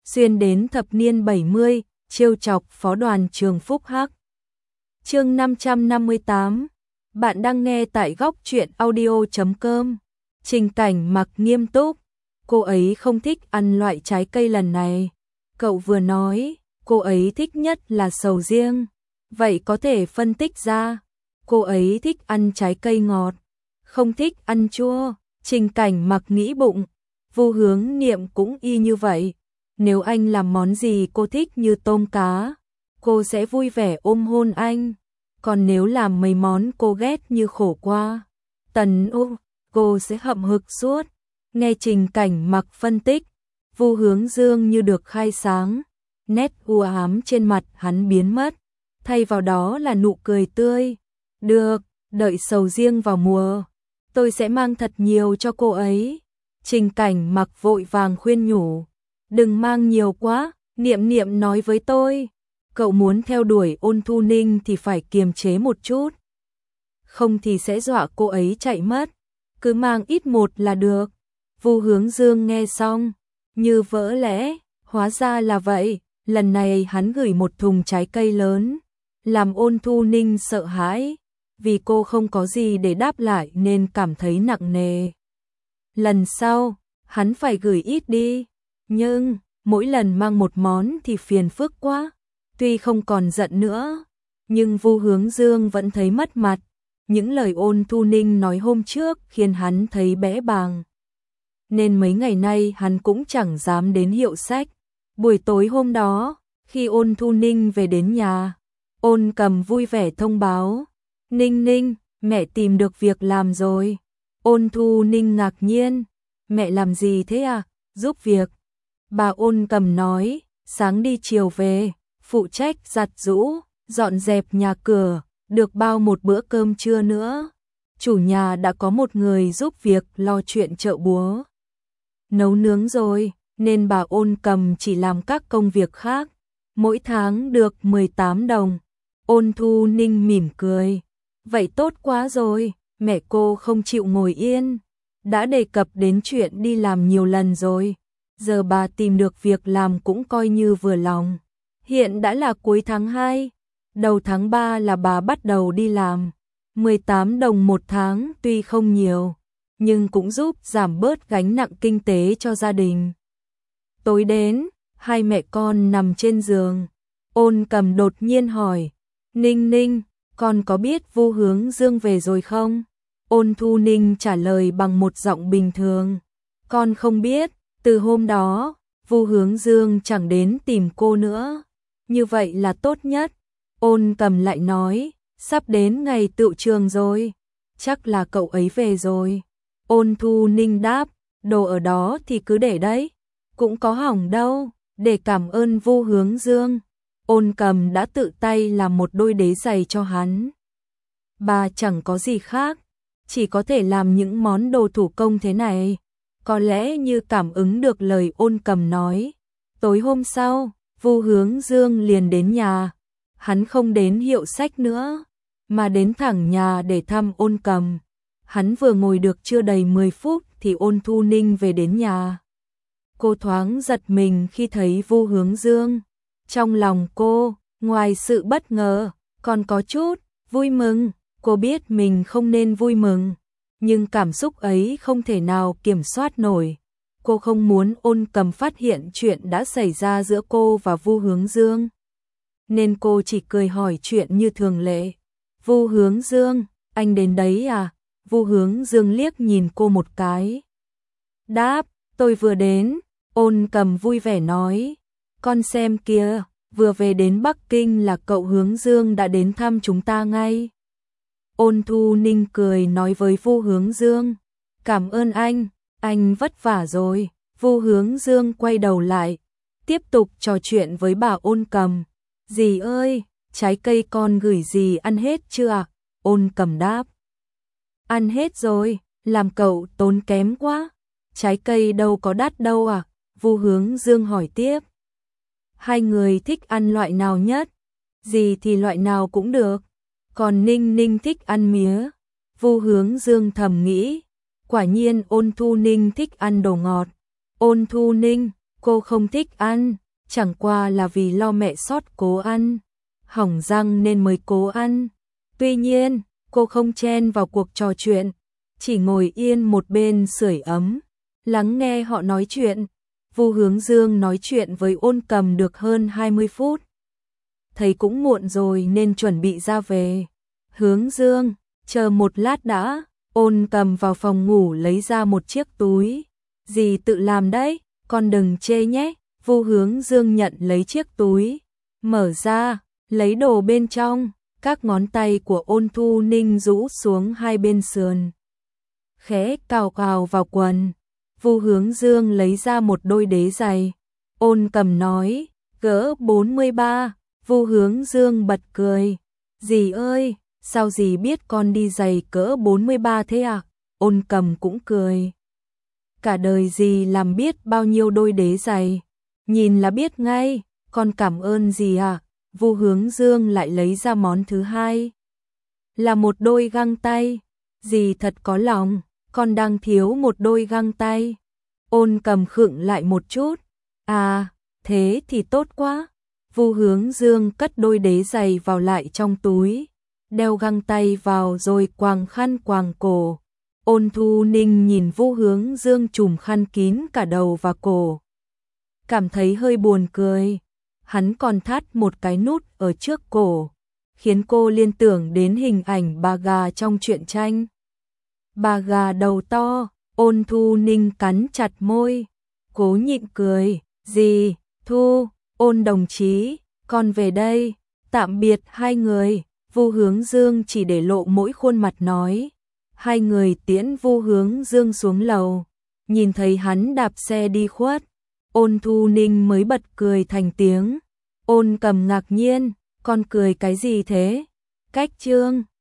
xuyên đến thập niên 70, trêu chọc phó đoàn trường Phúc Hắc. Chương 558. Bạn đang nghe tại góc truyện audio.com. Trình Cảnh Mặc nghiêm túc, cô ấy không thích ăn loại trái cây lần này. Cậu vừa nói, cô ấy thích nhất là sầu riêng. Vậy có thể phân tích ra, cô ấy thích ăn trái cây ngọt, không thích ăn chua. Trình Cảnh Mặc nghĩ bụng, Vu Hướng Niệm cũng y như vậy. Nếu anh làm món gì cô thích như tôm cá, cô sẽ vui vẻ ôm hôn anh. Còn nếu làm mấy món cô ghét như khổ qua, tần ô, cô sẽ hậm hực suốt. Nghe Trình Cảnh Mặc phân tích, Vu Hướng Dương như được khai sáng, nét u ám trên mặt hắn biến mất, thay vào đó là nụ cười tươi. Được, đợi sầu riêng vào mùa, tôi sẽ mang thật nhiều cho cô ấy. Trình Cảnh Mặc vội vàng khuyên nhủ, đừng mang nhiều quá, Niệm Niệm nói với tôi, cậu muốn theo đuổi Ôn Thu Ninh thì phải kiềm chế một chút, không thì sẽ dọa cô ấy chạy mất, cứ mang ít một là được. Vu Hướng Dương nghe xong, như vỡ lẽ, hóa ra là vậy, lần này hắn gửi một thùng trái cây lớn, làm Ôn Thu Ninh sợ hãi, vì cô không có gì để đáp lại nên cảm thấy nặng nề. Lần sau, hắn phải gửi ít đi, nhưng mỗi lần mang một món thì phiền phức quá. Tuy không còn giận nữa, nhưng Vu Hướng Dương vẫn thấy mất mặt. Những lời Ôn Thu Ninh nói hôm trước khiến hắn thấy bẽ bàng, nên mấy ngày nay hắn cũng chẳng dám đến hiệu sách. Buổi tối hôm đó, khi Ôn Thu Ninh về đến nhà, Ôn Cầm vui vẻ thông báo, Ninh Ninh, mẹ tìm được việc làm rồi. Ôn Thu Ninh ngạc nhiên, mẹ làm gì thế à? Giúp việc. Bà Ôn Cầm nói, sáng đi chiều về, phụ trách giặt giũ, dọn dẹp nhà cửa, được bao một bữa cơm trưa nữa. Chủ nhà đã có một người giúp việc lo chuyện chợ búa, nấu nướng rồi, nên bà Ôn Cầm chỉ làm các công việc khác. Mỗi tháng được 18 đồng. Ôn Thu Ninh mỉm cười, vậy tốt quá rồi, mẹ cô không chịu ngồi yên. Đã đề cập đến chuyện đi làm nhiều lần rồi, giờ bà tìm được việc làm cũng coi như vừa lòng. Hiện đã là cuối tháng 2, đầu tháng 3 là bà bắt đầu đi làm. 18 đồng một tháng tuy không nhiều, nhưng cũng giúp giảm bớt gánh nặng kinh tế cho gia đình. Tối đến, hai mẹ con nằm trên giường. Ôn Cầm đột nhiên hỏi, Ninh Ninh, con có biết Vu Hướng Dương về rồi không? Ôn Thu Ninh trả lời bằng một giọng bình thường, con không biết, từ hôm đó, Vu Hướng Dương chẳng đến tìm cô nữa. Như vậy là tốt nhất. Ôn Cầm lại nói, sắp đến ngày tựu trường rồi, chắc là cậu ấy về rồi. Ôn Thu Ninh đáp, đồ ở đó thì cứ để đấy, cũng có hỏng đâu, để cảm ơn Vu Hướng Dương. Ôn Cầm đã tự tay làm một đôi đế giày cho hắn. Bà chẳng có gì khác, chỉ có thể làm những món đồ thủ công thế này. Có lẽ như cảm ứng được lời Ôn Cầm nói, tối hôm sau, Vu Hướng Dương liền đến nhà. Hắn không đến hiệu sách nữa, mà đến thẳng nhà để thăm Ôn Cầm. Hắn vừa ngồi được chưa đầy 10 phút thì Ôn Thu Ninh về đến nhà. Cô thoáng giật mình khi thấy Vu Hướng Dương. Trong lòng cô, ngoài sự bất ngờ, còn có chút vui mừng. Cô biết mình không nên vui mừng, nhưng cảm xúc ấy không thể nào kiểm soát nổi. Cô không muốn Ôn Cầm phát hiện chuyện đã xảy ra giữa cô và Vu Hướng Dương, nên cô chỉ cười hỏi chuyện như thường lệ. Vu Hướng Dương, anh đến đấy à? Vu Hướng Dương liếc nhìn cô một cái. Đáp, tôi vừa đến. Ôn Cầm vui vẻ nói, con xem kìa, vừa về đến Bắc Kinh là cậu Hướng Dương đã đến thăm chúng ta ngay. Ôn Thu Ninh cười nói với Vu Hướng Dương, cảm ơn anh vất vả rồi. Vu Hướng Dương quay đầu lại, tiếp tục trò chuyện với bà Ôn Cầm. Dì ơi, trái cây con gửi dì ăn hết chưa ạ? Ôn Cầm đáp, ăn hết rồi, làm cậu tốn kém quá. Trái cây đâu có đắt đâu à? Vu Hướng Dương hỏi tiếp. Hai người thích ăn loại nào nhất? Dì thì loại nào cũng được, còn Ninh Ninh thích ăn mía. Vu Hướng Dương thầm nghĩ, quả nhiên Ôn Thu Ninh thích ăn đồ ngọt. Ôn Thu Ninh, cô không thích ăn, chẳng qua là vì lo mẹ sót cố ăn, hỏng răng nên mới cố ăn. Tuy nhiên, cô không chen vào cuộc trò chuyện, chỉ ngồi yên một bên sưởi ấm, lắng nghe họ nói chuyện. Vu Hướng Dương nói chuyện với Ôn Cầm được hơn 20 phút. Thấy cũng muộn rồi nên chuẩn bị ra về. Hướng Dương, chờ một lát đã. Ôn Cầm vào phòng ngủ lấy ra một chiếc túi. Dì tự làm đấy, con đừng chê nhé. Vu Hướng Dương nhận lấy chiếc túi, mở ra, lấy đồ bên trong. Các ngón tay của Ôn Thu Ninh rũ xuống hai bên sườn, khẽ cào cào vào quần. Vu Hướng Dương lấy ra một đôi đế giày. Ôn Cầm nói, cỡ 43. Vu Hướng Dương bật cười. Dì ơi, sao dì biết con đi giày cỡ 43 thế à? Ôn Cầm cũng cười. Cả đời dì làm biết bao nhiêu đôi đế giày. Nhìn là biết ngay, con cảm ơn dì à? Vu Hướng Dương lại lấy ra món thứ hai. Là một đôi găng tay. Dì thật có lòng, con đang thiếu một đôi găng tay. Ôn Cầm khựng lại một chút. À, thế thì tốt quá. Vu Hướng Dương cất đôi đế giày vào lại trong túi, đeo găng tay vào rồi quàng khăn quàng cổ. Ôn Thu Ninh nhìn Vu Hướng Dương trùm khăn kín cả đầu và cổ, cảm thấy hơi buồn cười. Hắn còn thắt một cái nút ở trước cổ, khiến cô liên tưởng đến hình ảnh bà gà trong truyện tranh. Bà gà đầu to. Ôn Thu Ninh cắn chặt môi, cố nhịn cười. Dì, Thu, Ôn đồng chí, con về đây. Tạm biệt hai người. Vu Hướng Dương chỉ để lộ mỗi khuôn mặt nói. Hai người tiễn Vu Hướng Dương xuống lầu, nhìn thấy hắn đạp xe đi khuất, Ôn Thu Ninh mới bật cười thành tiếng. Ôn Cầm ngạc nhiên, con cười cái gì thế? Cách Trương